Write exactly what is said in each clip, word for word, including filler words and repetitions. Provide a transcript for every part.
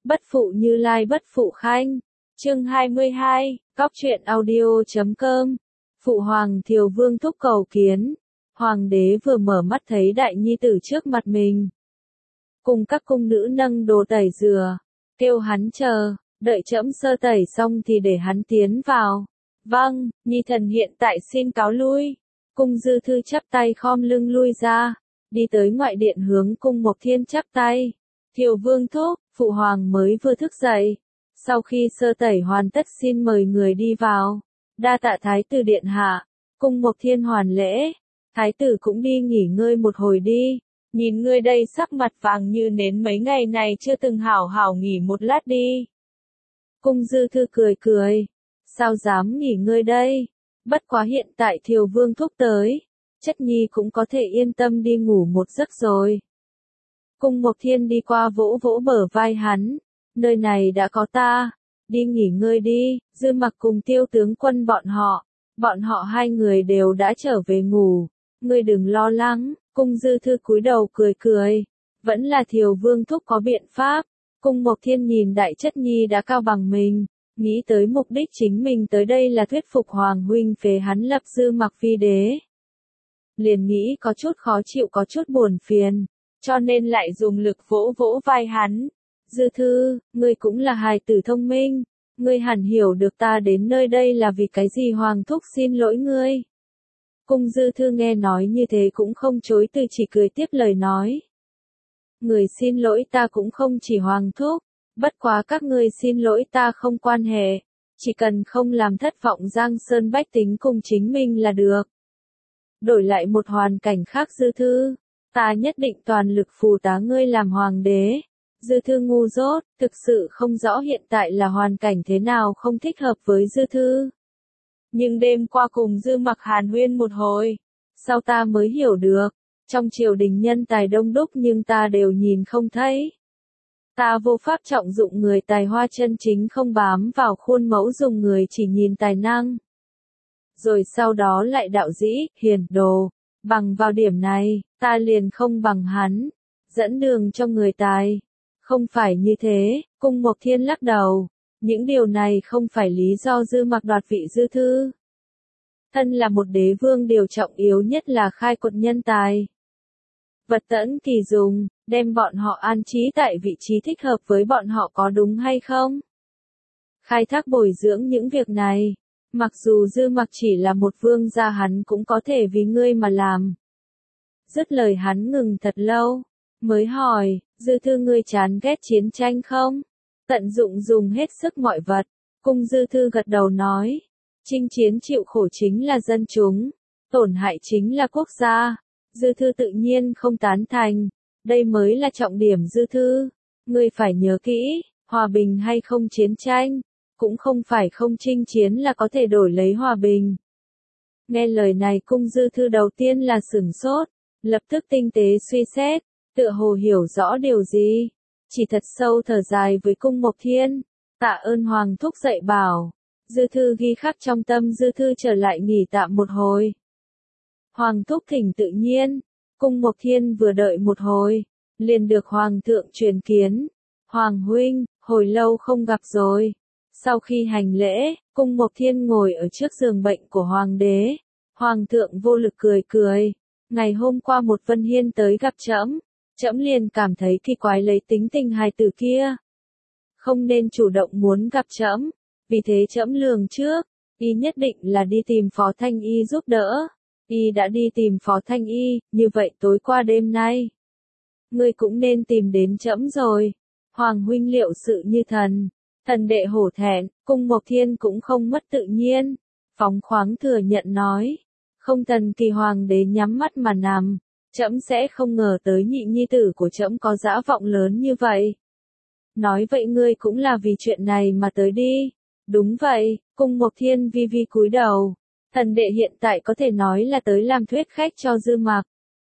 Bất phụ Như Lai bất phụ Khanh. Chương hai mươi hai, Cóc truyện audio chấm com. Phụ hoàng Thiều Vương thúc cầu kiến. Hoàng đế vừa mở mắt thấy đại nhi tử trước mặt mình. Cùng các cung nữ nâng đồ tẩy dừa, kêu hắn chờ, đợi trẫm sơ tẩy xong thì để hắn tiến vào. Vâng, nhi thần hiện tại xin cáo lui. Cung Dư Thư chắp tay khom lưng lui ra, đi tới ngoại điện hướng cung Mộc Thiên chắp tay. Thiều Vương thúc, phụ hoàng mới vừa thức dậy. Sau khi sơ tẩy hoàn tất xin mời người đi vào. Đa tạ thái tử điện hạ. Cung Mộc Thiên hoàn lễ. Thái tử cũng đi nghỉ ngơi một hồi đi. Nhìn ngươi đây sắc mặt vàng như nến, mấy ngày này chưa từng hảo hảo nghỉ một lát đi. Cung Dư Thư cười cười. Sao dám nghỉ ngơi đây? Bất quá hiện tại Thiều Vương thúc tới, chất nhi cũng có thể yên tâm đi ngủ một giấc rồi. Cung Mộc Thiên đi qua vỗ vỗ bờ vai hắn. Nơi này đã có ta. Đi nghỉ ngơi đi. Dư Mặc cùng Tiêu tướng quân bọn họ. Bọn họ hai người đều đã trở về ngủ. Ngươi đừng lo lắng. Cung Dư Thư cúi đầu cười cười. Vẫn là Thiều Vương thúc có biện pháp. Cung Mộc Thiên nhìn đại chất nhi đã cao bằng mình. Nghĩ tới mục đích chính mình tới đây là thuyết phục Hoàng huynh phế hắn lập Dư Mặc vi đế. Liền nghĩ có chút khó chịu, có chút buồn phiền. Cho nên lại dùng lực vỗ vỗ vai hắn. Dư Thư, ngươi cũng là hài tử thông minh. Ngươi hẳn hiểu được ta đến nơi đây là vì cái gì. Hoàng thúc xin lỗi ngươi. Cung Dư Thư nghe nói như thế cũng không chối từ, chỉ cười tiếp lời nói. Người xin lỗi ta cũng không chỉ Hoàng thúc. Bất quá các ngươi xin lỗi ta không quan hệ. Chỉ cần không làm thất vọng Giang Sơn bách tính cùng chính mình là được. Đổi lại một hoàn cảnh khác Dư Thư. Ta nhất định toàn lực phù tá ngươi làm hoàng đế. Dư Thư ngu dốt, thực sự không rõ hiện tại là hoàn cảnh thế nào không thích hợp với Dư Thư. Nhưng đêm qua cùng Dư Mặc hàn huyên một hồi, sau ta mới hiểu được, trong triều đình nhân tài đông đúc nhưng ta đều nhìn không thấy. Ta vô pháp trọng dụng người tài hoa chân chính, không bám vào khuôn mẫu, dùng người chỉ nhìn tài năng. Rồi sau đó lại đạo dĩ, hiền, đồ, bằng vào điểm này, ta liền không bằng hắn, dẫn đường cho người tài. Không phải như thế, Cung Mộc Thiên lắc đầu. Những điều này không phải lý do Dư Mặc đoạt vị Dư Thư. Thân là một đế vương, điều trọng yếu nhất là khai quật nhân tài. Vật tẫn kỳ dùng, đem bọn họ an trí tại vị trí thích hợp với bọn họ có đúng hay không? Khai thác bồi dưỡng những việc này. Mặc dù Dư Mặc chỉ là một vương gia, hắn cũng có thể vì ngươi mà làm. Dứt lời hắn ngừng thật lâu. Mới hỏi, Dư Thư ngươi chán ghét chiến tranh không? Tận dụng dùng hết sức mọi vật. Cung Dư Thư gật đầu nói. Chinh chiến chịu khổ chính là dân chúng. Tổn hại chính là quốc gia. Dư Thư tự nhiên không tán thành. Đây mới là trọng điểm Dư Thư. Ngươi phải nhớ kỹ, hòa bình hay không chiến tranh. Cũng không phải không chinh chiến là có thể đổi lấy hòa bình. Nghe lời này Cung Dư Thư đầu tiên là sửng sốt. Lập tức tinh tế suy xét. Tựa hồ hiểu rõ điều gì, chỉ thật sâu thở dài với Cung Mộc Thiên, tạ ơn Hoàng thúc dạy bảo. Dư Thư ghi khắc trong tâm. Dư Thư trở lại nghỉ tạm một hồi. Hoàng thúc thỉnh tự nhiên. Cung Mộc Thiên vừa đợi một hồi, liền được Hoàng thượng truyền kiến. Hoàng huynh, hồi lâu không gặp rồi. Sau khi hành lễ, Cung Mộc Thiên ngồi ở trước giường bệnh của Hoàng đế. Hoàng thượng vô lực cười cười. Ngày hôm qua một Vân Hiên tới gặp trẫm. Trẫm liền cảm thấy kỳ quái, lấy tính tình hài tử kia. Không nên chủ động muốn gặp trẫm. Vì thế trẫm lường trước, y nhất định là đi tìm Phó Thanh Y giúp đỡ. Y đã đi tìm Phó Thanh Y, như vậy tối qua đêm nay. Ngươi cũng nên tìm đến trẫm rồi. Hoàng huynh liệu sự như thần. Thần đệ hổ thẹn. Cung Mộc Thiên cũng không mất tự nhiên. Phóng khoáng thừa nhận nói. Không, thần kỳ hoàng đế nhắm mắt mà nằm. Trẫm sẽ không ngờ tới nhị nhi tử của trẫm có dã vọng lớn như vậy. Nói vậy ngươi cũng là vì chuyện này mà tới đi. Đúng vậy. Cung Mộc Thiên vi vi cúi đầu. Thần đệ hiện tại có thể nói là tới làm thuyết khách cho Dư Mặc.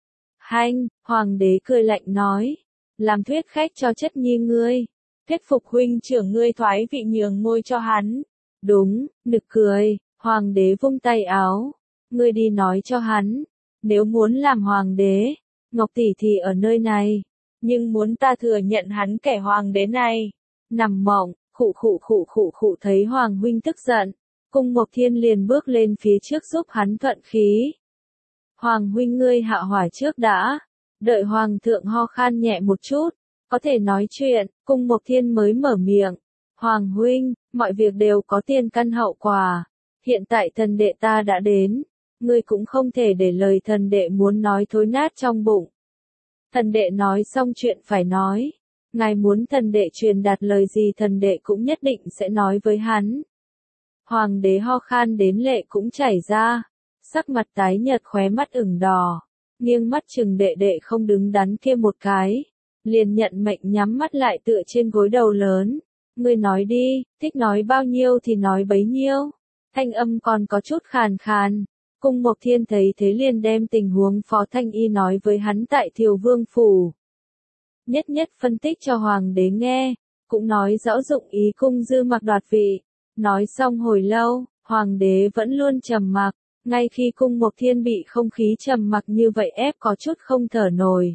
Hanh, hoàng đế cười lạnh nói. Làm thuyết khách cho chất nhi ngươi. Thuyết phục huynh trưởng ngươi thoái vị nhường ngôi cho hắn. Đúng, nực cười. Hoàng đế vung tay áo. Ngươi đi nói cho hắn. Nếu muốn làm hoàng đế, Ngọc tỷ thì ở nơi này. Nhưng muốn ta thừa nhận hắn kẻ hoàng đế này, nằm mộng, khụ khụ khụ khụ khụ thấy Hoàng huynh tức giận, Cung Mộc Thiên liền bước lên phía trước giúp hắn thuận khí. Hoàng huynh ngươi hạ hỏa trước đã, đợi Hoàng thượng ho khan nhẹ một chút, có thể nói chuyện, Cung Mộc Thiên mới mở miệng. Hoàng huynh, mọi việc đều có tiền căn hậu quả, hiện tại thần đệ ta đã đến, ngươi cũng không thể để lời thần đệ muốn nói thối nát trong bụng. Thần đệ nói xong chuyện phải nói, ngài muốn thần đệ truyền đạt lời gì thần đệ cũng nhất định sẽ nói với hắn. Hoàng đế ho khan đến lệ cũng chảy ra, sắc mặt tái nhợt khóe mắt ửng đỏ, nghiêng mắt chừng đệ đệ không đứng đắn kia một cái, liền nhận mệnh nhắm mắt lại tựa trên gối đầu lớn. Ngươi nói đi, thích nói bao nhiêu thì nói bấy nhiêu. Thanh âm còn có chút khàn khàn. Cung Mộc Thiên thấy thế liền đem tình huống Phó Thanh Y nói với hắn tại Thiều Vương Phủ. Nhất nhất phân tích cho Hoàng đế nghe, cũng nói rõ dụng ý cung Dư Mặc đoạt vị. Nói xong hồi lâu, Hoàng đế vẫn luôn trầm mặc, ngay khi Cung Mộc Thiên bị không khí trầm mặc như vậy ép có chút không thở nổi.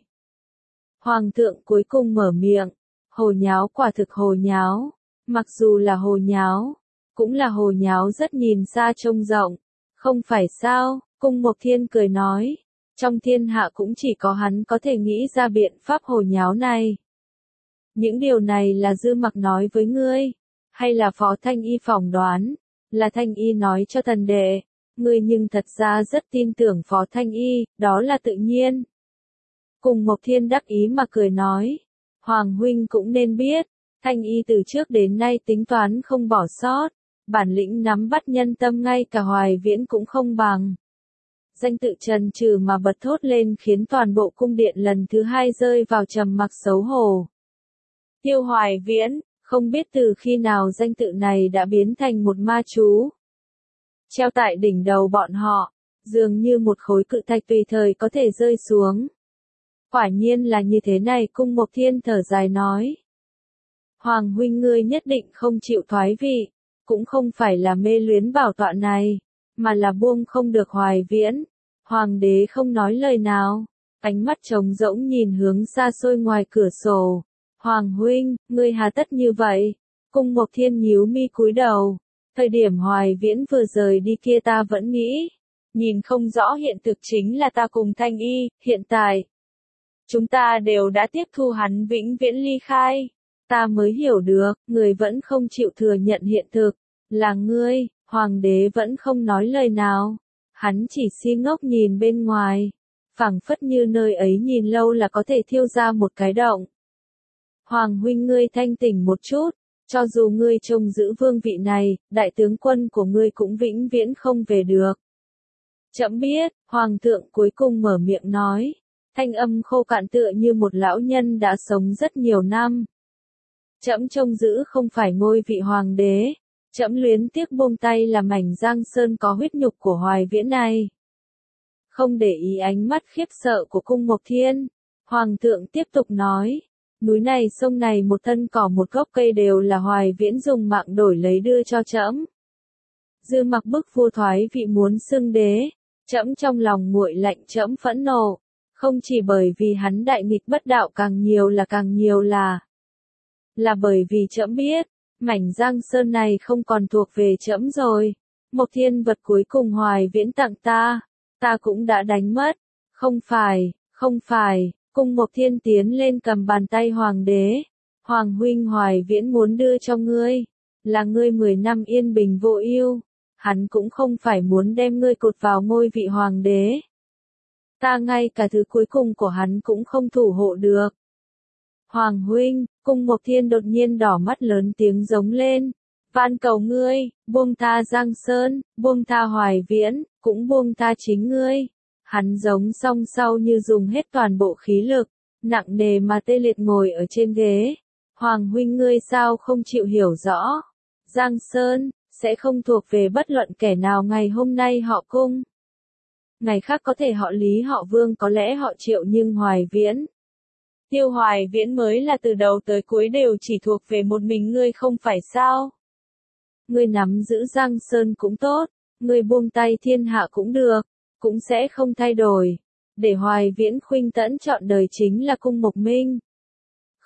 Hoàng thượng cuối cùng mở miệng, hồ nháo quả thực hồ nháo, mặc dù là hồ nháo, cũng là hồ nháo rất nhìn xa trông rộng, không phải sao, Cung Mộc Thiên cười nói, trong thiên hạ cũng chỉ có hắn có thể nghĩ ra biện pháp hồ nháo này. Những điều này là Dư Mặc nói với ngươi, hay là Phó Thanh Y phỏng đoán, là Thanh Y nói cho thần đệ, ngươi nhưng thật ra rất tin tưởng Phó Thanh Y, đó là tự nhiên. Cung Mộc Thiên đắc ý mà cười nói, Hoàng huynh cũng nên biết, Thanh Y từ trước đến nay tính toán không bỏ sót, bản lĩnh nắm bắt nhân tâm ngay cả Hoài Viễn cũng không bằng. Danh tự trần trừ mà bật thốt lên khiến toàn bộ cung điện lần thứ hai rơi vào trầm mặc xấu hổ. Tiêu Hoài Viễn, không biết từ khi nào danh tự này đã biến thành một ma chú. Treo tại đỉnh đầu bọn họ, dường như một khối cự thạch tùy thời có thể rơi xuống. Quả nhiên là như thế này, Cung Mộc Thiên thở dài nói. Hoàng huynh ngươi nhất định không chịu thoái vị, cũng không phải là mê luyến bảo tọa này, mà là buông không được Hoài Viễn. Hoàng đế không nói lời nào, ánh mắt trống rỗng nhìn hướng xa xôi ngoài cửa sổ. Hoàng huynh, ngươi hà tất như vậy? Cung Mộc Thiên nhíu mi cúi đầu. Thời điểm Hoài Viễn vừa rời đi kia ta vẫn nghĩ, nhìn không rõ hiện thực chính là ta cùng Thanh Y, hiện tại. Chúng ta đều đã tiếp thu hắn vĩnh viễn ly khai. Ta mới hiểu được, người vẫn không chịu thừa nhận hiện thực. Là ngươi, Hoàng đế vẫn không nói lời nào. Hắn chỉ si ngốc nhìn bên ngoài. Phảng phất như nơi ấy nhìn lâu là có thể thiêu ra một cái động. Hoàng huynh ngươi thanh tỉnh một chút. Cho dù ngươi trông giữ vương vị này, đại tướng quân của ngươi cũng vĩnh viễn không về được. Trẫm biết, Hoàng thượng cuối cùng mở miệng nói. Thanh âm khô cạn tựa như một lão nhân đã sống rất nhiều năm. Trẫm trông giữ không phải ngôi vị hoàng đế. Trẫm luyến tiếc buông tay là mảnh giang sơn có huyết nhục của Hoài Viễn này. Không để ý ánh mắt khiếp sợ của Cung Mộc Thiên. Hoàng thượng tiếp tục nói. Núi này sông này một thân cỏ một gốc cây đều là Hoài Viễn dùng mạng đổi lấy đưa cho trẫm. Dư Mặc bức vua thoái vị muốn xưng đế. Trẫm trong lòng nguội lạnh, trẫm phẫn nộ. Không chỉ bởi vì hắn đại nghịch bất đạo càng nhiều là càng nhiều là. Là bởi vì trẫm biết, mảnh giang sơn này không còn thuộc về trẫm rồi. Một thiên vật cuối cùng Hoài Viễn tặng ta, ta cũng đã đánh mất. Không phải, không phải, Cung Mộc Thiên tiến lên cầm bàn tay Hoàng đế. Hoàng huynh Hoài Viễn muốn đưa cho ngươi, là ngươi mười năm yên bình vô ưu. Hắn cũng không phải muốn đem ngươi cột vào ngôi vị Hoàng đế. Ta ngay cả thứ cuối cùng của hắn cũng không thủ hộ được. Hoàng huynh, Cung Mộc Thiên đột nhiên đỏ mắt lớn tiếng giống lên. Van cầu ngươi, buông tha Giang Sơn, buông tha Hoài Viễn, cũng buông tha chính ngươi. Hắn giống song sau như dùng hết toàn bộ khí lực, nặng nề mà tê liệt ngồi ở trên ghế. Hoàng huynh ngươi sao không chịu hiểu rõ. Giang Sơn, sẽ không thuộc về bất luận kẻ nào ngày hôm nay họ Cung. Ngày khác có thể họ Lý họ Vương có lẽ họ Triệu nhưng Hoài Viễn. Tiêu Hoài Viễn mới là từ đầu tới cuối đều chỉ thuộc về một mình ngươi không phải sao. Ngươi nắm giữ Giang Sơn cũng tốt, ngươi buông tay thiên hạ cũng được, cũng sẽ không thay đổi. Để Hoài Viễn khuynh tẫn chọn đời chính là Cung Mộc Minh.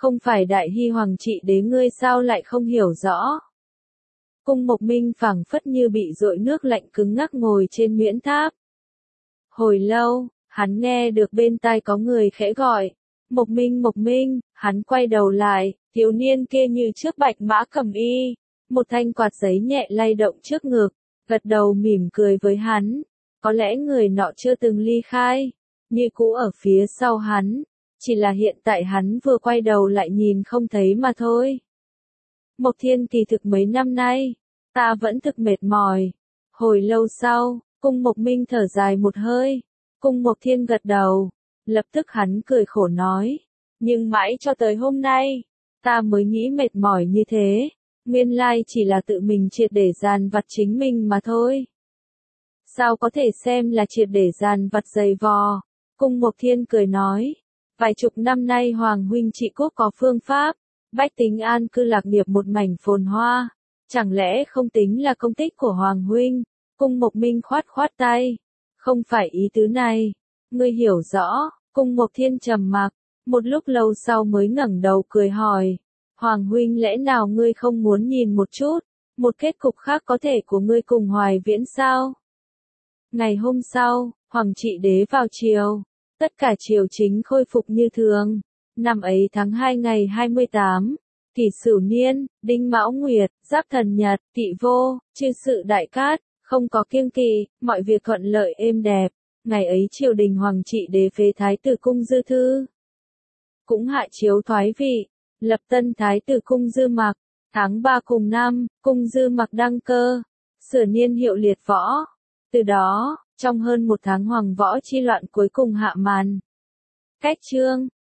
Không phải đại hy hoàng trị đế ngươi sao lại không hiểu rõ. Cung Mộc Minh phảng phất như bị dội nước lạnh cứng ngắc ngồi trên miễn tháp. Hồi lâu, hắn nghe được bên tai có người khẽ gọi. Mộc Minh Mộc Minh, hắn quay đầu lại, thiếu niên kia như trước bạch mã cầm y. Một thanh quạt giấy nhẹ lay động trước ngực, gật đầu mỉm cười với hắn. Có lẽ người nọ chưa từng ly khai, như cũ ở phía sau hắn. Chỉ là hiện tại hắn vừa quay đầu lại nhìn không thấy mà thôi. Mộc Thiên kỳ thực mấy năm nay, ta vẫn thực mệt mỏi. Hồi lâu sau, Cung Mộc Minh thở dài một hơi. Cung Mộc Thiên gật đầu. Lập tức hắn cười khổ nói. Nhưng mãi cho tới hôm nay, ta mới nghĩ mệt mỏi như thế. Nguyên lai chỉ là tự mình triệt để dàn vặt chính mình mà thôi. Sao có thể xem là triệt để dàn vặt dày vò. Cung Mộc Thiên cười nói. Vài chục năm nay Hoàng huynh trị quốc có phương pháp. Bách tính an cư lạc nghiệp một mảnh phồn hoa. Chẳng lẽ không tính là công tích của Hoàng huynh? Cung Mộc Minh khoát khoát tay. Không phải ý tứ này. Ngươi hiểu rõ. Cung Mộc Thiên trầm mặc. Một lúc lâu sau mới ngẩng đầu cười hỏi. Hoàng huynh lẽ nào ngươi không muốn nhìn một chút? Một kết cục khác có thể của ngươi cùng Hoài Viễn sao? Ngày hôm sau, Hoàng trị đế vào triều. Tất cả triều chính khôi phục như thường. Năm ấy tháng hai ngày hai mươi tám, Kỷ Sửu Niên, Đinh Mão Nguyệt, Giáp Thần Nhật, Tỵ Vô, chư sự đại cát, không có kiêng kỵ, mọi việc thuận lợi êm đẹp. Ngày ấy triều đình Hoàng trị đế phế thái tử Cung Dư Thư. Cũng hạ chiếu thoái vị, lập tân thái tử Cung Dư Mặc. Tháng ba cùng năm, Cung Dư Mặc đăng cơ, sửa niên hiệu liệt võ. Từ đó, trong hơn một tháng hoàng võ chi loạn cuối cùng hạ màn. Cách chương